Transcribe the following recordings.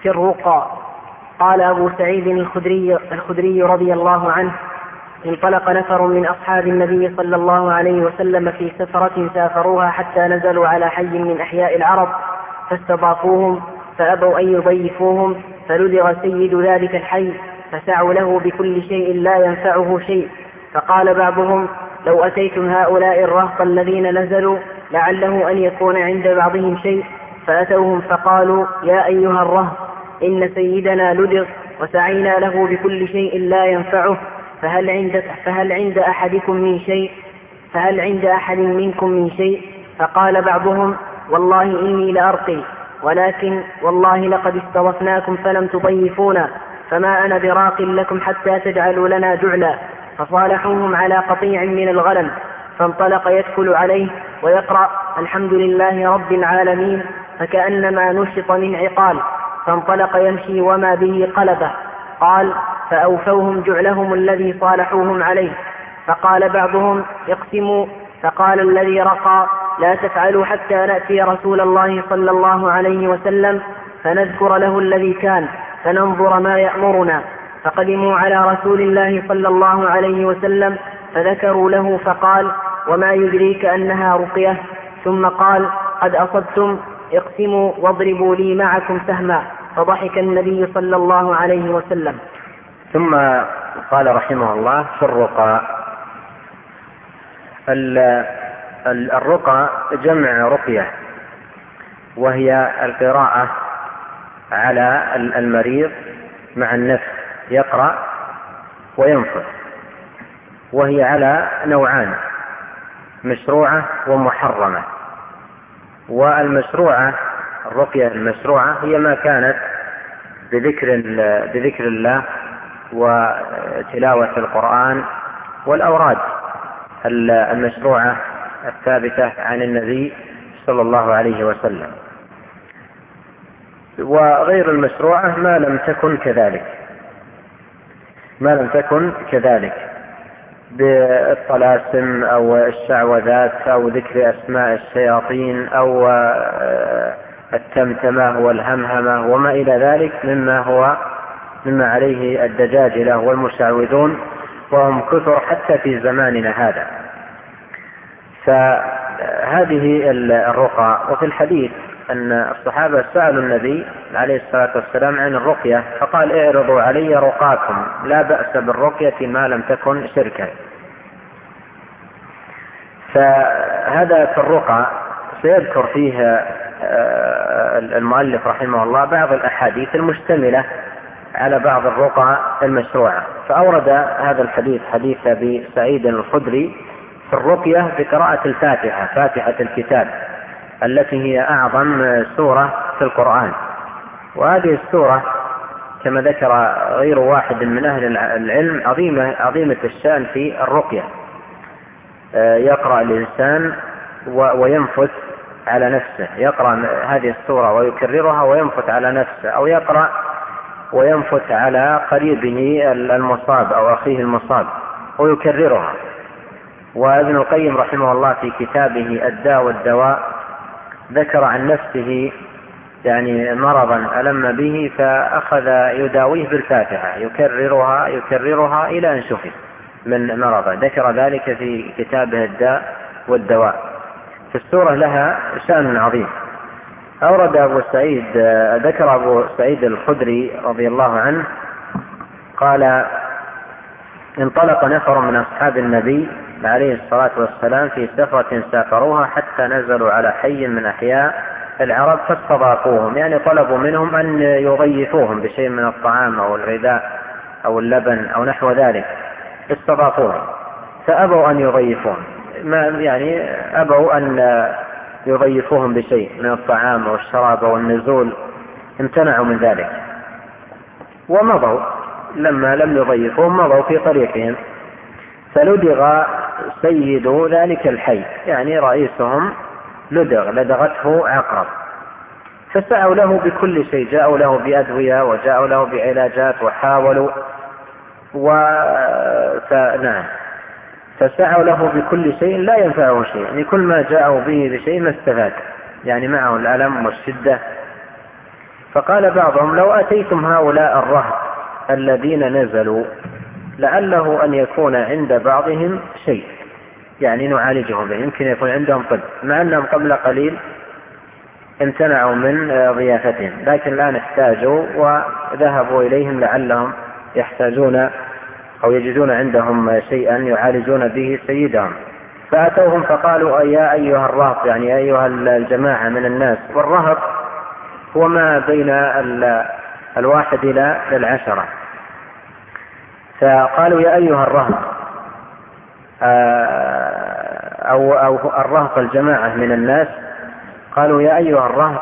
في الرقى. قال أبو سعيد الخدري رضي الله عنه: انطلق نفر من أصحاب النبي صلى الله عليه وسلم في سفرة سافروها حتى نزلوا على حي من أحياء العرب فاستضافوهم فأبوا أن يضيفوهم، فلدغ سيد ذلك الحي فسعوا له بكل شيء لا ينفعه شيء. فقال بعضهم: لو أتيتم هؤلاء الرهط الذين نزلوا لعله أن يكون عند بعضهم شيء. فأتوهم فقالوا: يا أيها الرهط، إن سيدنا لدغ وسعينا له بكل شيء لا ينفعه، فهل عند أحد منكم من شيء؟ فقال بعضهم: والله إني لأرقي، ولكن والله لقد استضفناكم فلم تضيفونا، فما أنا براق لكم حتى تجعلوا لنا جعلا. فصالحوهم على قطيع من الغنم، فانطلق يدخل عليه ويقرأ: الحمد لله رب العالمين، فكأنما نشط من عقال، فانطلق يمشي وما به قلبه. قال: فأوفوهم جعلهم الذي صالحوهم عليه. فقال بعضهم: اقسموا. فقال الذي رقى: لا تفعلوا حتى نأتي رسول الله صلى الله عليه وسلم فنذكر له الذي كان فننظر ما يأمرنا. فقدموا على رسول الله صلى الله عليه وسلم فذكروا له، فقال: وما يدريك أنها رقية؟ ثم قال: قد أصبتم، اقسموا واضربوا لي معكم سهما. فضحك النبي صلى الله عليه وسلم. ثم قال رحمه الله: في الرقى. الرقى جمع رقية، وهي القراءة على المريض مع النفس، يقرأ وينفث، وهي على نوعان: مشروعة ومحرمة. والمشروعة، الرقية المشروعة، هي ما كانت بذكر الله وتلاوة القرآن والأوراد المشروعة الثابتة عن النبي صلى الله عليه وسلم. وغير المشروعة ما لم تكن كذلك بالطلاسم أو الشعوذات أو ذكر أسماء الشياطين أو التمتمة والهمهمة وما إلى ذلك مما عليه الدجاجلة والمشعوذون، وهم كثر حتى في زماننا هذا. فهذه الرقى. وفي الحديث أن الصحابة سألوا النبي عليه الصلاة والسلام عن الرقية، فقال: اعرضوا علي رقاكم، لا بأس بالرقية ما لم تكن شركا. فهذا في الرقى. سيذكر فيها المؤلف رحمه الله بعض الأحاديث المشتملة على بعض الرقى المشروعة. فأورد هذا الحديث، حديث أبي سعيد الخدري، في الرقية بقراءة الفاتحة، فاتحة الكتاب، التي هي أعظم سورة في القرآن. وهذه السورة كما ذكر غير واحد من أهل العلم عظيمة الشأن في الرقية. يقرأ الإنسان وينفث على نفسه، يقرأ هذه السورة ويكررها وينفث على نفسه، أو يقرأ وينفث على قريبه المصاب أو أخيه المصاب ويكررها. وابن القيم رحمه الله في كتابه الداء والدواء ذكر عن نفسه يعني مرضا ألم به، فأخذ يداويه بالفاتحة، يكررها إلى أن شفي من مرضه. ذكر ذلك في كتابه الداء والدواء. في السورة لها شأن عظيم. أورد ذكر أبو سعيد الخدري رضي الله عنه قال: انطلق نفر من أصحاب النبي عليه الصلاة والسلام في سفرة سافروها حتى نزلوا على حي من أحياء العرب فاستضافوهم، يعني طلبوا منهم أن يضيفوهم بشيء من الطعام أو الغذاء أو اللبن أو نحو ذلك. استضافوهم فأبوا أن يضيفوهم، يعني أبوا أن يضيفوهم بشيء من الطعام أو الشراب أو النزول، امتنعوا من ذلك ومضوا. لما لم يضيفوهم مضوا في طريقهم. فلدغ سيد ذلك الحي، يعني رئيسهم لدغته عقرب، فسعوا له بكل شيء، جاءوا له بأدوية وجاءوا له بعلاجات وحاولوا فسعوا له بكل شيء لا ينفعه شيء، يعني كل ما جاءوا به بشيء ما استفاد، يعني معه الألم والشدة فقال بعضهم لو أتيتم هؤلاء الرهط الذين نزلوا لعله أن يكون عند بعضهم شيء يعني نعالجه به، يمكن يكون عندهم طب، مع أنهم قبل قليل امتنعوا من ضيافتهم، لكن الآن احتاجوا وذهبوا إليهم لعلهم يحتاجون أو يجدون عندهم شيئا يعالجون به سيدهم. فأتوهم فقالوا يا أيها الرهط، يعني يا أيها الجماعة من الناس، والرهط هو ما بين 1 إلى 10. فقالوا يا أيها الرهط أو الرهط الجماعة من الناس، قالوا يا أيها الرهط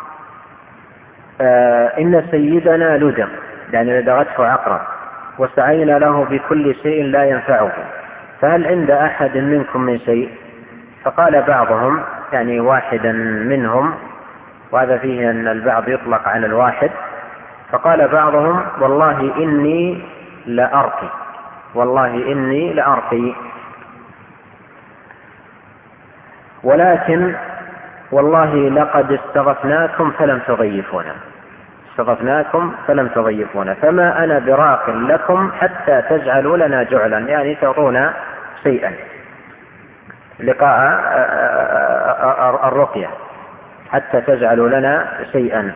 إن سيدنا لدغ، يعني لدغته عقرب، وسعينا له بكل شيء لا ينفعه، فهل عند أحد منكم من شيء؟ فقال بعضهم، يعني واحدا منهم، وهذا فيه أن البعض يطلق على الواحد، فقال بعضهم والله إني لأرقي، والله إني لأرقي، ولكن والله لقد استغفناكم فلم تضيفونا، استغفناكم فلم تضيفونا، فما أنا براق لكم حتى تجعلوا لنا جعلا، يعني تعطونا شيئا لقاء الرقية، حتى تجعلوا لنا شيئا.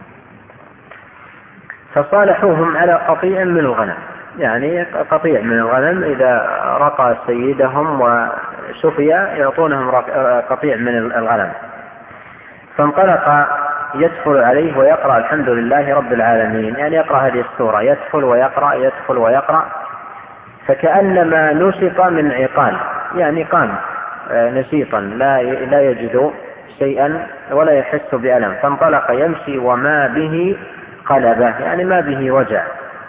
فصالحوهم على قطيع من الغنم، يعني قطيع من الغنم إذا رقى سيدهم وشفي يعطونهم قطيع من الغنم. فانطلق يدخل عليه ويقرأ الحمد لله رب العالمين، يعني يقرأ هذه السورة، يدخل ويقرأ يدخل ويقرأ، فكأنما نشط من عقال، يعني قام نشيطا لا يجد شيئا ولا يحس بألم، فانطلق يمشي وما به قلبه، يعني ما به وجع.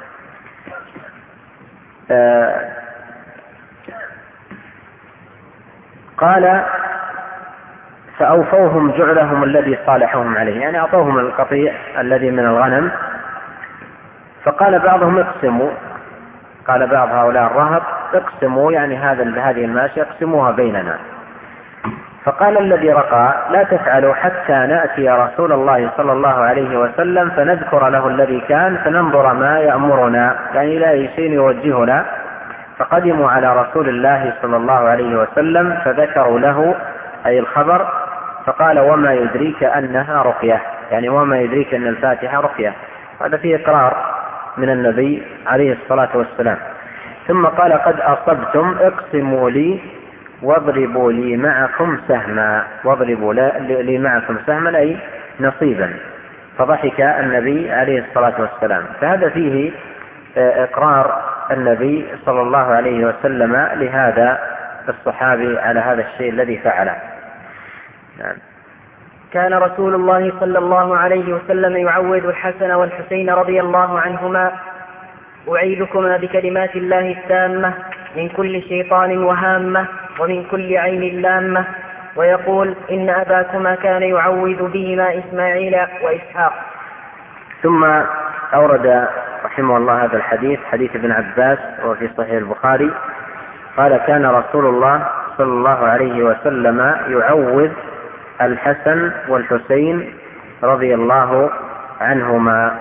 قال فأوفوهم جعلهم الذي صالحهم عليه، يعني أعطوهم القطيع الذي من الغنم. فقال بعضهم اقسموا، قال بعض هؤلاء الرهط اقسموا، يعني هذه الماشية اقسموها بيننا. فقال الذي رقى لا تفعلوا حتى نأتي رسول الله صلى الله عليه وسلم فنذكر له الذي كان فننظر ما يأمرنا، يعني لا شيء يوجهنا. فقدموا على رسول الله صلى الله عليه وسلم فذكروا له أي الخبر، فقال وما يدريك أنها رقية، يعني وما يدريك أن الفاتحة رقية. هذا فيه إقرار من النبي عليه الصلاة والسلام. ثم قال قد أصبتم اقسموا لي واضربوا لي معكم سهما، واضربوا لي معكم سهما أي نصيبا. فضحك النبي عليه الصلاة والسلام. فهذا فيه إقرار النبي صلى الله عليه وسلم لهذا الصحابي على هذا الشيء الذي فعله. نعم. كان رسول الله صلى الله عليه وسلم يعوذ الحسن والحسين رضي الله عنهما أعيذكما بكلمات الله التامة من كل شيطان وهامة ومن كل عين لامة، ويقول إن أباكما كان يعوذ بهما إسماعيل وإسحاق. ثم أورد رحمه الله هذا الحديث، حديث ابن عباس وفي صحيح البخاري، قال كان رسول الله صلى الله عليه وسلم يعوذ الحسن والحسين رضي الله عنهما،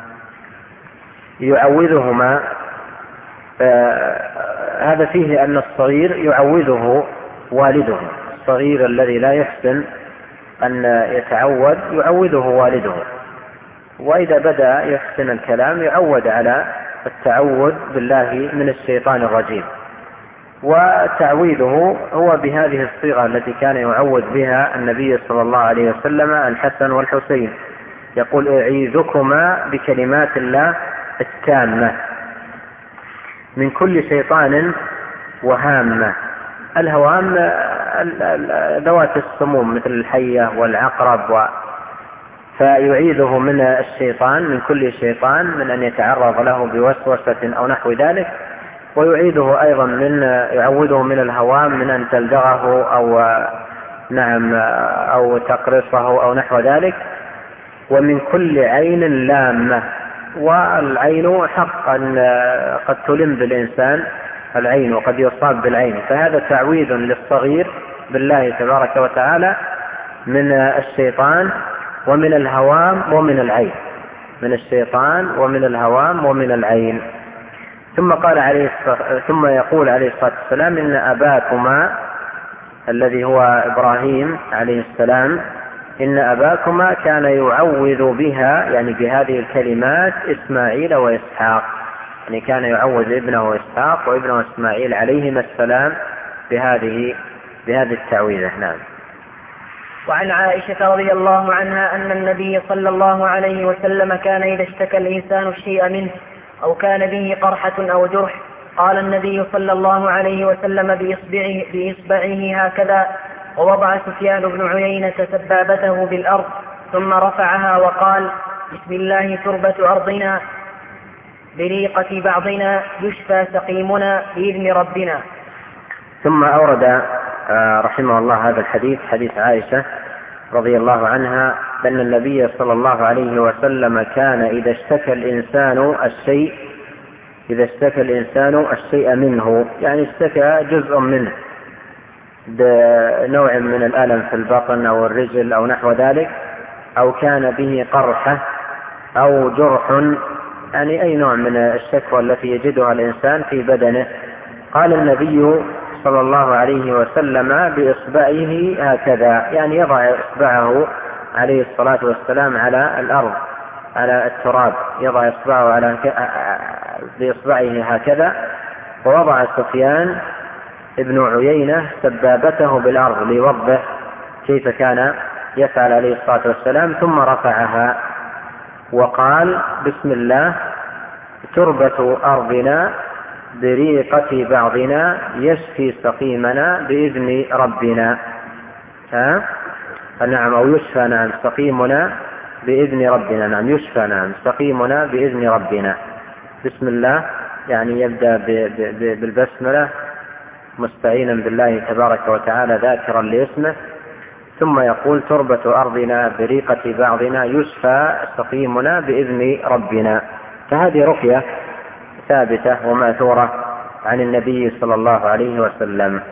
يعوذهما. هذا فيه أن الصغير يعوذه والده، الصغير الذي لا يحسن أن يتعوذ يعوذه والده، وإذا بدأ يحسن الكلام يعود على التعوذ بالله من الشيطان الرجيم. وتعويذه هو بهذه الصيغة التي كان يعوذ بها النبي صلى الله عليه وسلم الحسن والحسين، يقول أعيذكما بكلمات الله التامة من كل شيطان وهامة. الهوام ذوات السموم مثل الحية والعقرب، فيعيذه من الشيطان، من كل شيطان، من أن يتعرض له بوسوسة أو نحو ذلك، ويعيذه أيضا يعوذه من الهوام، من أن تلدغه أو تقرصه أو نحو ذلك، ومن كل عين لامة. والعين حقا قد تلم بالإنسان العين وقد يصاب بالعين، فهذا تعويذ للصغير بالله تبارك وتعالى من الشيطان ومن الهوام ومن العين. من الشيطان ومن الهوام ومن العين. ثم يقول عليه الصلاة والسلام: إن أباكما الذي هو إبراهيم عليه السلام، إن أباكما كان يعوذ بها، يعني بهذه الكلمات، إسماعيل وإسحاق، يعني كان يعوذ ابنه إسحاق وابنه إسماعيل عليهما السلام بهذه التعويذة. نعم. وعن عائشة رضي الله عنها أن النبي صلى الله عليه وسلم كان إذا اشتكى الإنسان الشيء منه أو كان به قرحة أو جرح قال النبي صلى الله عليه وسلم بإصبعه هكذا، ووضع سفيان بن عيينة سبابته بالأرض ثم رفعها وقال: بسم الله تربة أرضنا بريقة بعضنا يشفى سقيمنا بإذن ربنا. ثم أورد رحمه الله هذا الحديث، حديث عائشة رضي الله عنها، أن النبي صلى الله عليه وسلم كان إذا اشتكى الإنسان الشيء منه، يعني اشتكى جزء منه بنوع من الألم في البطن أو الرجل أو نحو ذلك، أو كان به قرحة أو جرح، يعني أي نوع من الشكوى التي يجدها الإنسان في بدنه، قال النبي صلى الله عليه وسلم بإصبعه هكذا، يعني يضع إصبعه عليه الصلاة والسلام على الأرض، على التراب، يضع إصبعه بإصبعه هكذا. ووضع سفيان ابن عيينة سبابته بالأرض ليوضح كيف كان يفعل عليه الصلاة والسلام، ثم رفعها وقال: بسم الله تربة أرضنا بريقة بعضنا يشفي سقيمنا بإذن ربنا. نعم، أو يشفى، نعم، سقيمنا بإذن ربنا، نعم، يشفى، نعم، سقيمنا بإذن ربنا. بسم الله يعني يبدأ بالبسملة مستعينا بالله تبارك وتعالى ذاكرا لاسمه، ثم يقول: تربة أرضنا بريقة بعضنا يشفى سقيمنا بإذن ربنا. فهذه رقية ثابتة وماثورة عن النبي صلى الله عليه وسلم.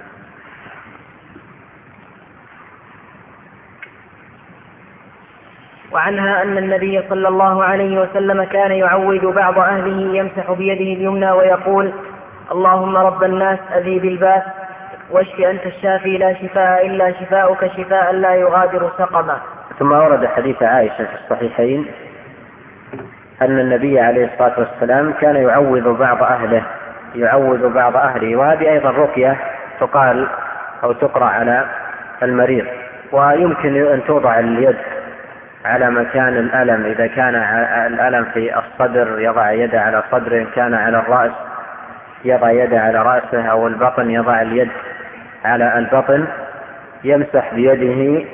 وعنها أن النبي صلى الله عليه وسلم كان يعوذ بعض أهله يمسح بيده اليمنى ويقول: اللهم رب الناس أذهب الباس واشف أنت الشافي لا شفاء إلا شفاؤك شفاء لا يغادر سقما. ثم ورد حديث عائشة في الصحيحين أن النبي عليه الصلاة والسلام كان يعوذ بعض أهله، وهذه أيضا رقية تقال أو تقرأ على المريض. ويمكن أن توضع اليد على مكان الألم، إذا كان الألم في الصدر يضع يده على صدره، إن كان على الرأس يضع يده على رأسه، أو البطن يضع اليد على البطن، يمسح بيده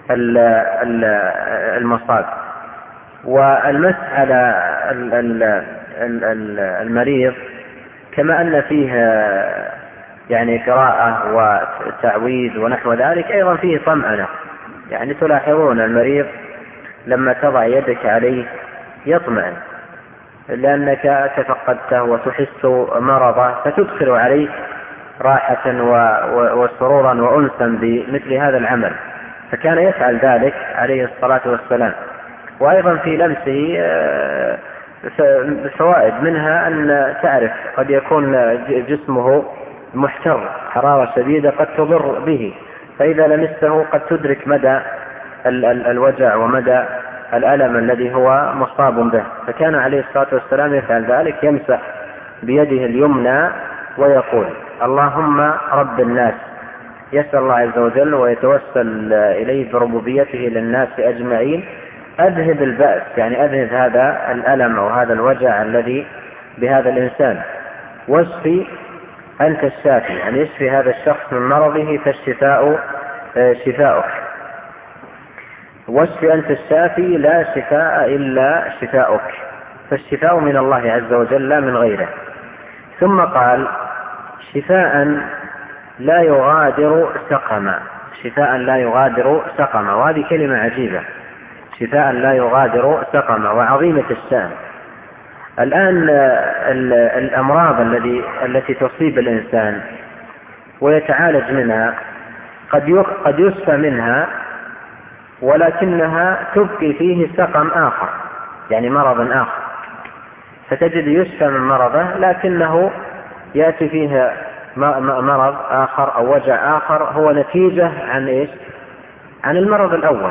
المصاب. والمسح على المريض كما أن فيه يعني قراءة وتعويذ ونحو ذلك، أيضا فيه طمأنة، يعني تلاحظون المريض لما تضع يدك عليه يطمئن، لأنك تفقدته وتحس مرضه، فتدخل عليه راحة وسرورا وأنسا بمثل هذا العمل. فكان يفعل ذلك عليه الصلاة والسلام. وأيضا في لمسه فوائد، منها أن تعرف قد يكون جسمه محتر، حرارة شديدة قد تضر به، فإذا لمسته قد تدرك مدى الوجع ومدى الألم الذي هو مصاب به. فكان عليه الصلاة والسلام يفعل ذلك، يمسح بيده اليمنى ويقول: اللهم رب الناس، يسأل الله عز وجل ويتوسل إليه بربوبيته للناس أجمعين، أذهب البأس، يعني أذهب هذا الألم أو هذا الوجع الذي بهذا الإنسان، واشفي أنت الشافي، يعني يشفي هذا الشخص من مرضه، فالشفاء شفاؤك، واشف أنت الشافي لا شفاء إلا شفاؤك، فالشفاء من الله عز وجل لا من غيره. ثم قال: شفاء لا يغادر سقما، شفاء لا يغادر سقما. وهذه كلمة عجيبة، شفاء لا يغادر سقما، وعظيمة الشأن. الآن الأمراض التي تصيب الإنسان ويتعالج منها قد يشفى منها، ولكنها تبقي فيه سقم آخر، يعني مرض آخر، فتجد يشفى من مرضه لكنه يأتي فيه مرض آخر أو وجع آخر هو نتيجة عن إيش؟ عن المرض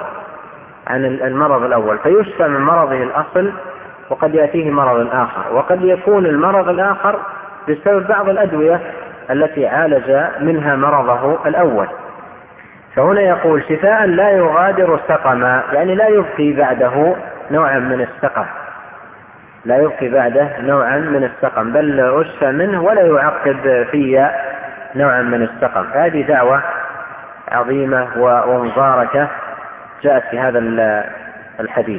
الأول، فيشفى من مرضه الأصل وقد يأتيه مرض آخر، وقد يكون المرض الآخر بسبب بعض الأدوية التي عالج منها مرضه الأول. فهنا يقول شفاء لا يغادر سقما، يعني لا يبقي بعده نوعا من السقم، بل أشفى منه ولا يعقد في نوعا من السقم. هذه دعوة عظيمة ومباركة جاءت في هذا الحديث.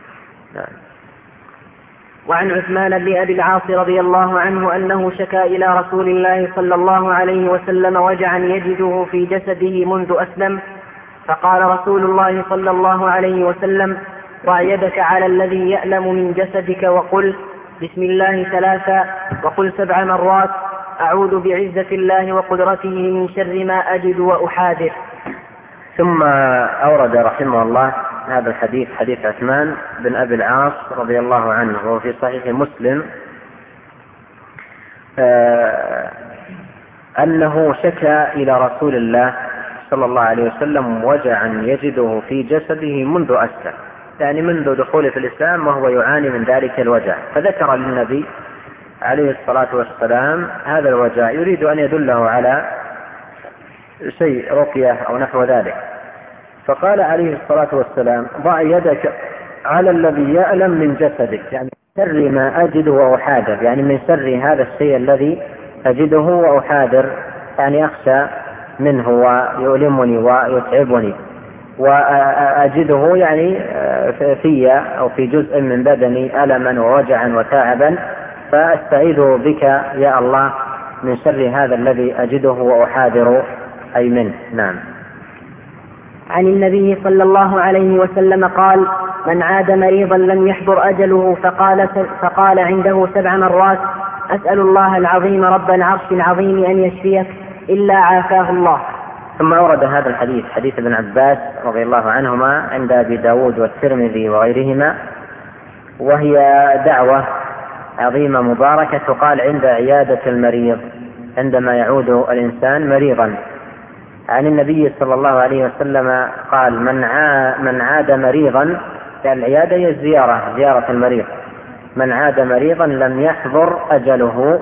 وعن عثمان بن أبي العاص رضي الله عنه أنه شكا إلى رسول الله صلى الله عليه وسلم وجعا يجده في جسده منذ أسلم، فقال رسول الله صلى الله عليه وسلم: ضع يدك على الذي يألم من جسدك وقل بسم الله 3 وقل 7 مرات أعوذ بعزة الله وقدرته من شر ما أجد وأحاذر. ثم أورد رحمه الله هذا الحديث، حديث عثمان بن أبي العاص رضي الله عنه، وهو في صحيح مسلم، أنه شكا إلى رسول الله صلى الله عليه وسلم وجعا يجده في جسده منذ أسلم، يعني منذ دخوله في الإسلام وهو يعاني من ذلك الوجع، فذكر للنبي عليه الصلاة والسلام هذا الوجع، يريد أن يدله على شيء رقية أو نحو ذلك، فقال عليه الصلاة والسلام: ضع يدك على الذي يألم من جسدك، يعني من شر ما أجد وأحاذر، يعني من شر هذا الشيء الذي أجده وأحاذر، يعني أخشى منه ويؤلمني ويتعبني، وأجده يعني في أو في جزء من بدني ألما ووجعا وتعبا، فأستعيذ بك يا الله من شر هذا الذي أجده وأحاذر أي منه. نعم. عن النبي صلى الله عليه وسلم قال: من عاد مريضا لم يحضر أجله فقال عنده 7 مرات أسأل الله العظيم رب العرش العظيم أن يشفيك إلا عافاه الله. ثم أورد هذا الحديث، حديث ابن عباس رضي الله عنهما عند أبي داود والترمذي وغيرهما، وهي دعوة عظيمة مباركة تقال عند عيادة المريض، عندما يعود الإنسان مريضا. عن النبي صلى الله عليه وسلم قال: من عاد مريضا، يعني العيادة هي زيارة المريض، من عاد مريضا لم يحضر أجله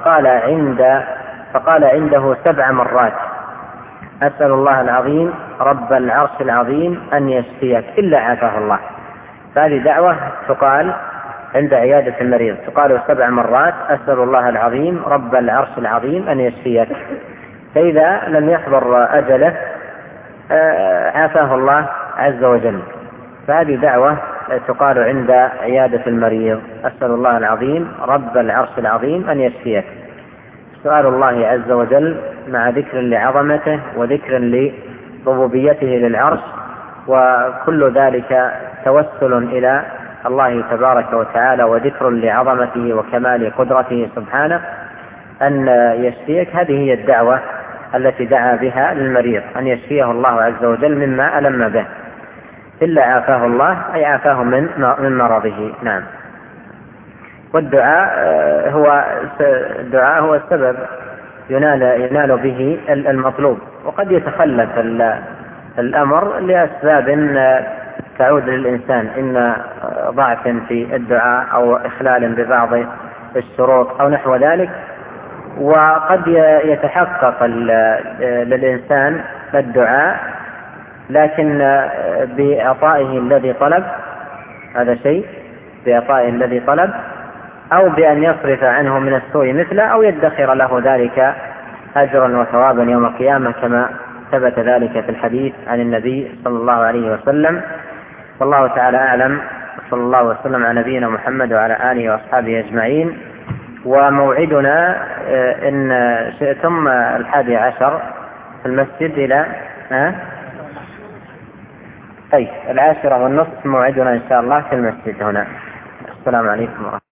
فقال عنده 7 مرات أسأل الله العظيم رب العرش العظيم أن يشفيك إلا عافاه الله. فهذه دعوة تقال عند عيادة المريض، تقال 7 مرات أسأل الله العظيم رب العرش العظيم أن يشفيك، فإذا لم يحضر أجله عافاه الله عز وجل. فهذه دعوة تقال عند عيادة المريض: أسأل الله العظيم رب العرش العظيم أن يشفيك. سؤال الله عز وجل مع ذكر لعظمته وذكر لربوبيته للعرش، وكل ذلك توسل إلى الله تبارك وتعالى وذكر لعظمته وكمال قدرته سبحانه أن يشفيك. هذه هي الدعوة التي دعا بها للمريض، أن يشفيه الله عز وجل مما ألم به، إلا عافاه الله أي عافاه من مرضه. نعم. والدعاء هو السبب ينال به المطلوب، وقد يتخلف الأمر لأسباب تعود للإنسان، إما ضعف في الدعاء أو إخلال ببعض الشروط أو نحو ذلك، وقد يتحقق للإنسان الدعاء لكن بإعطائه الذي طلب، هذا شيء بإعطائه الذي طلب، أو بأن يصرف عنه من السوء مثله، أو يدخر له ذلك أجرا وثوابا يوم القيامة كما ثبت ذلك في الحديث عن النبي صلى الله عليه وسلم. والله تعالى أعلم، صلى الله وسلم على نبينا محمد وعلى آله وأصحابه أجمعين. وموعدنا إن شئتم 11 في المسجد إلى 10:30 موعدنا إن شاء الله في المسجد هنا. السلام عليكم ورحمة الله.